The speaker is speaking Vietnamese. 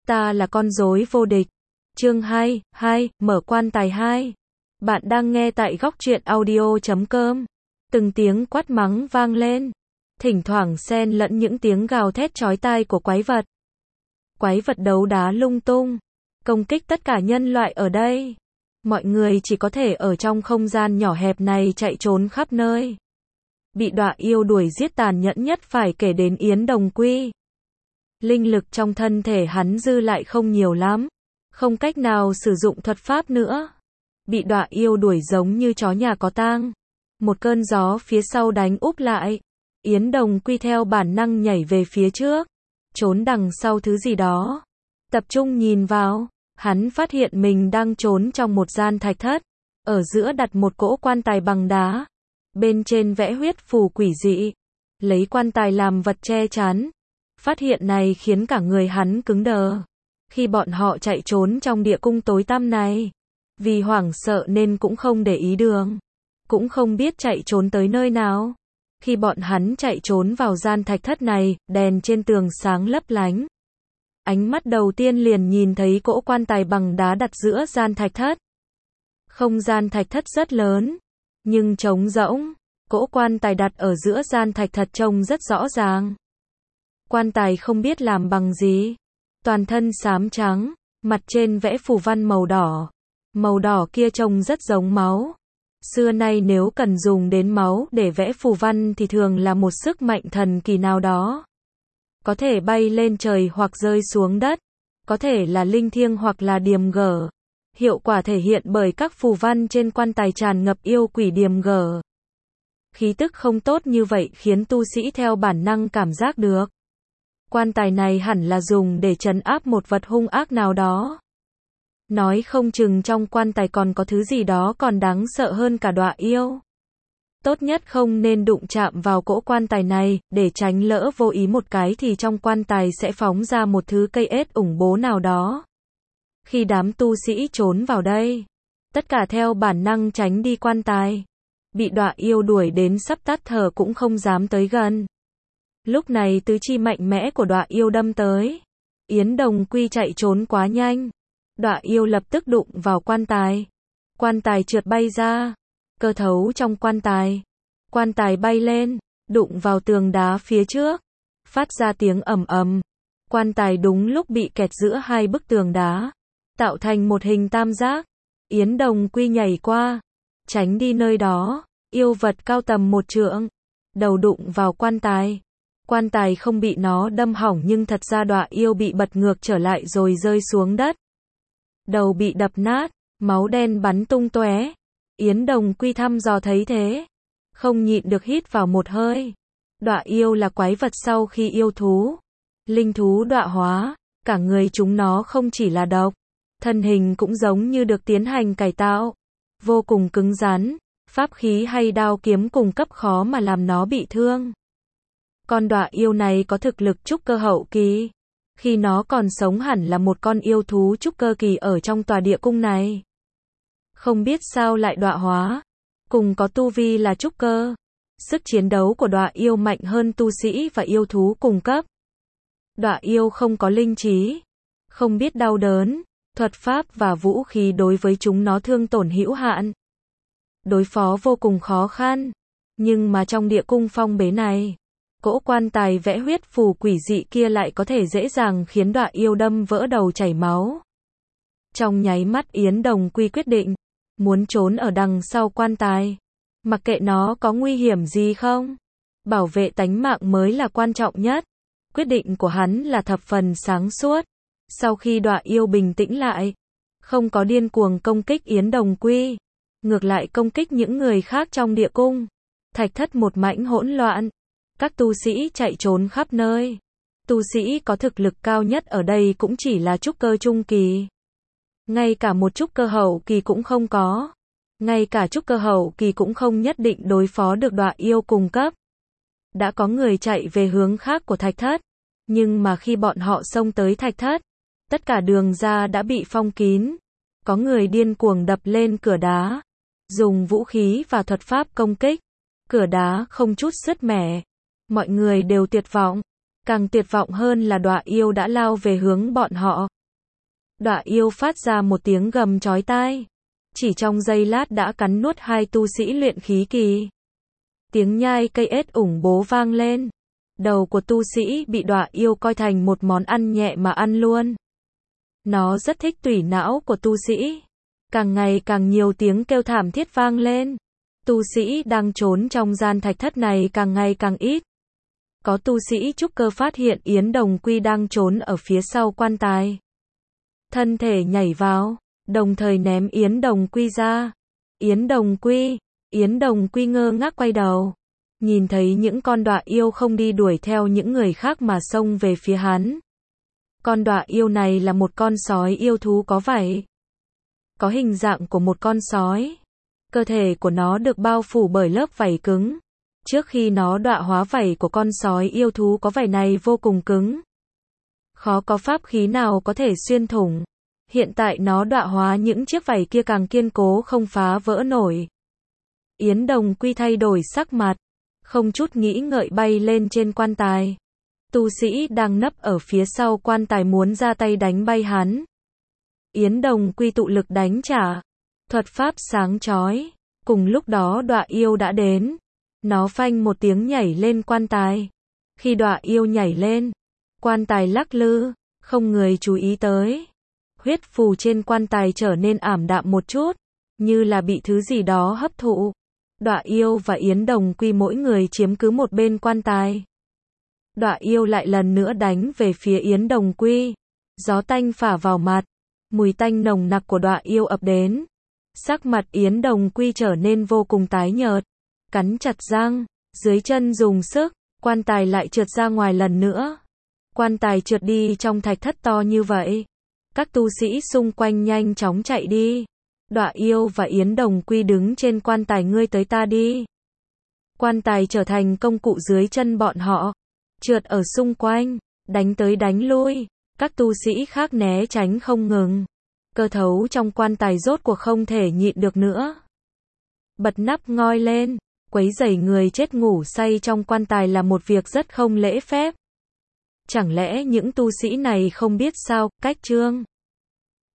Ta là con rối vô địch. Chương 2, mở quan tài 2. Bạn đang nghe tại góc truyện audio.com. Từng tiếng quát mắng vang lên, thỉnh thoảng xen lẫn những tiếng gào thét chói tai của quái vật. Quái vật đấu đá lung tung, công kích tất cả nhân loại ở đây. Mọi người chỉ có thể ở trong không gian nhỏ hẹp này chạy trốn khắp nơi. Bị đọa yêu đuổi giết tàn nhẫn nhất phải kể đến Yến Đồng Quy. Linh lực trong thân thể hắn dư lại không nhiều lắm, không cách nào sử dụng thuật pháp nữa. Bị đọa yêu đuổi giống như chó nhà có tang. Một cơn gió phía sau đánh úp lại. Yến Đồng Quy theo bản năng nhảy về phía trước, trốn đằng sau thứ gì đó. Tập trung nhìn vào, hắn phát hiện mình đang trốn trong một gian thạch thất. Ở giữa đặt một cỗ quan tài bằng đá. Bên trên vẽ huyết phù quỷ dị. Lấy quan tài làm vật che chắn. Phát hiện này khiến cả người hắn cứng đờ. Khi bọn họ chạy trốn trong địa cung tối tăm này, vì hoảng sợ nên cũng không để ý đường, cũng không biết chạy trốn tới nơi nào. Khi bọn hắn chạy trốn vào gian thạch thất này, đèn trên tường sáng lấp lánh. Ánh mắt đầu tiên liền nhìn thấy cỗ quan tài bằng đá đặt giữa gian thạch thất. Không gian thạch thất rất lớn, nhưng trống rỗng. Cỗ quan tài đặt ở giữa gian thạch thất trông rất rõ ràng. Quan tài không biết làm bằng gì, toàn thân xám trắng, mặt trên vẽ phù văn màu đỏ. Màu đỏ kia trông rất giống máu. Xưa nay nếu cần dùng đến máu để vẽ phù văn thì thường là một sức mạnh thần kỳ nào đó. Có thể bay lên trời hoặc rơi xuống đất, có thể là linh thiêng hoặc là điềm gở. Hiệu quả thể hiện bởi các phù văn trên quan tài tràn ngập yêu quỷ điềm gở. Khí tức không tốt như vậy khiến tu sĩ theo bản năng cảm giác được. Quan tài này hẳn là dùng để trấn áp một vật hung ác nào đó. Nói không chừng trong quan tài còn có thứ gì đó còn đáng sợ hơn cả đọa yêu. Tốt nhất không nên đụng chạm vào cỗ quan tài này, để tránh lỡ vô ý một cái thì trong quan tài sẽ phóng ra một thứ cây ết ủng bố nào đó. Khi đám tu sĩ trốn vào đây, tất cả theo bản năng tránh đi quan tài. Bị đọa yêu đuổi đến sắp tắt thở cũng không dám tới gần. Lúc này tứ chi mạnh mẽ của đọa yêu đâm tới. Yến Đồng Quy chạy trốn quá nhanh. Đọa yêu lập tức đụng vào quan tài. Quan tài trượt bay ra. Cơ thấu trong quan tài. Quan tài bay lên, đụng vào tường đá phía trước. Phát ra tiếng ầm ầm. Quan tài đúng lúc bị kẹt giữa hai bức tường đá, tạo thành một hình tam giác. Yến Đồng Quy nhảy qua, tránh đi nơi đó. Yêu vật cao tầm 1 trượng, đầu đụng vào quan tài. Quan tài không bị nó đâm hỏng nhưng thật ra đọa yêu bị bật ngược trở lại rồi rơi xuống đất. Đầu bị đập nát, máu đen bắn tung tóe. Yến Đồng Quy thăm dò thấy thế, không nhịn được hít vào một hơi. Đọa yêu là quái vật sau khi yêu thú, linh thú đọa hóa, cả người chúng nó không chỉ là độc, thân hình cũng giống như được tiến hành cải tạo, vô cùng cứng rắn, pháp khí hay đao kiếm cùng cấp khó mà làm nó bị thương. Con đọa yêu này có thực lực trúc cơ hậu kỳ. Khi nó còn sống hẳn là một con yêu thú trúc cơ kỳ ở trong tòa địa cung này. Không biết sao lại đọa hóa. Cùng có tu vi là trúc cơ. Sức chiến đấu của đọa yêu mạnh hơn tu sĩ và yêu thú cùng cấp. Đọa yêu không có linh trí, không biết đau đớn. Thuật pháp và vũ khí đối với chúng nó thương tổn hữu hạn. Đối phó vô cùng khó khăn. Nhưng mà trong địa cung phong bế này, cỗ quan tài vẽ huyết phù quỷ dị kia lại có thể dễ dàng khiến đọa yêu đâm vỡ đầu chảy máu. Trong nháy mắt Yến Đồng Quy quyết định, muốn trốn ở đằng sau quan tài. Mặc kệ nó có nguy hiểm gì không, bảo vệ tánh mạng mới là quan trọng nhất. Quyết định của hắn là thập phần sáng suốt. Sau khi đọa yêu bình tĩnh lại, không có điên cuồng công kích Yến Đồng Quy, ngược lại công kích những người khác trong địa cung. Thạch thất một mảnh hỗn loạn. Các tu sĩ chạy trốn khắp nơi. Tu sĩ có thực lực cao nhất ở đây cũng chỉ là trúc cơ trung kỳ. Ngay cả một trúc cơ hậu kỳ cũng không có. Ngay cả trúc cơ hậu kỳ cũng không nhất định đối phó được đọa yêu cùng cấp. Đã có người chạy về hướng khác của thạch thất. Nhưng mà khi bọn họ xông tới thạch thất, tất cả đường ra đã bị phong kín. Có người điên cuồng đập lên cửa đá, dùng vũ khí và thuật pháp công kích. Cửa đá không chút sứt mẻ. Mọi người đều tuyệt vọng. Càng tuyệt vọng hơn là đọa yêu đã lao về hướng bọn họ. Đọa yêu phát ra một tiếng gầm chói tai. Chỉ trong giây lát đã cắn nuốt hai tu sĩ luyện khí kỳ. Tiếng nhai cây ếch ủng bố vang lên. Đầu của tu sĩ bị đọa yêu coi thành một món ăn nhẹ mà ăn luôn. Nó rất thích tủy não của tu sĩ. Càng ngày càng nhiều tiếng kêu thảm thiết vang lên. Tu sĩ đang trốn trong gian thạch thất này càng ngày càng ít. Có tu sĩ trúc cơ phát hiện Yến Đồng Quy đang trốn ở phía sau quan tài. Thân thể nhảy vào, đồng thời ném Yến Đồng Quy ra. Yến Đồng Quy ngơ ngác quay đầu. Nhìn thấy những con đọa yêu không đi đuổi theo những người khác mà xông về phía hắn. Con đọa yêu này là một con sói yêu thú có vảy. Có hình dạng của một con sói. Cơ thể của nó được bao phủ bởi lớp vảy cứng. Trước khi nó đọa hóa vảy của con sói yêu thú có vảy này vô cùng cứng. Khó có pháp khí nào có thể xuyên thủng. Hiện tại nó đọa hóa những chiếc vảy kia càng kiên cố không phá vỡ nổi. Yến Đồng Quy thay đổi sắc mặt. Không chút nghĩ ngợi bay lên trên quan tài. Tu sĩ đang nấp ở phía sau quan tài muốn ra tay đánh bay hắn. Yến Đồng Quy tụ lực đánh trả. Thuật pháp sáng chói. Cùng lúc đó đọa yêu đã đến. Nó phanh một tiếng nhảy lên quan tài. Khi đọa yêu nhảy lên, quan tài lắc lư, không người chú ý tới. Huyết phù trên quan tài trở nên ảm đạm một chút, như là bị thứ gì đó hấp thụ. Đọa yêu và Yến Đồng Quy mỗi người chiếm cứ một bên quan tài. Đọa yêu lại lần nữa đánh về phía Yến Đồng Quy. Gió tanh phả vào mặt, mùi tanh nồng nặc của đọa yêu ập đến. Sắc mặt Yến Đồng Quy trở nên vô cùng tái nhợt, cắn chặt răng, dưới chân dùng sức, quan tài lại trượt ra ngoài lần nữa. Quan tài trượt đi trong thạch thất to như vậy. Các tu sĩ xung quanh nhanh chóng chạy đi. Đọa yêu và Yến Đồng Quy đứng trên quan tài, ngươi tới ta đi. Quan tài trở thành công cụ dưới chân bọn họ. Trượt ở xung quanh, đánh tới đánh lui. Các tu sĩ khác né tránh không ngừng. Cơ thấu trong quan tài rốt cuộc không thể nhịn được nữa. Bật nắp ngoi lên. Quấy rầy người chết ngủ say trong quan tài là một việc rất không lễ phép. Chẳng lẽ những tu sĩ này không biết sao, cách chương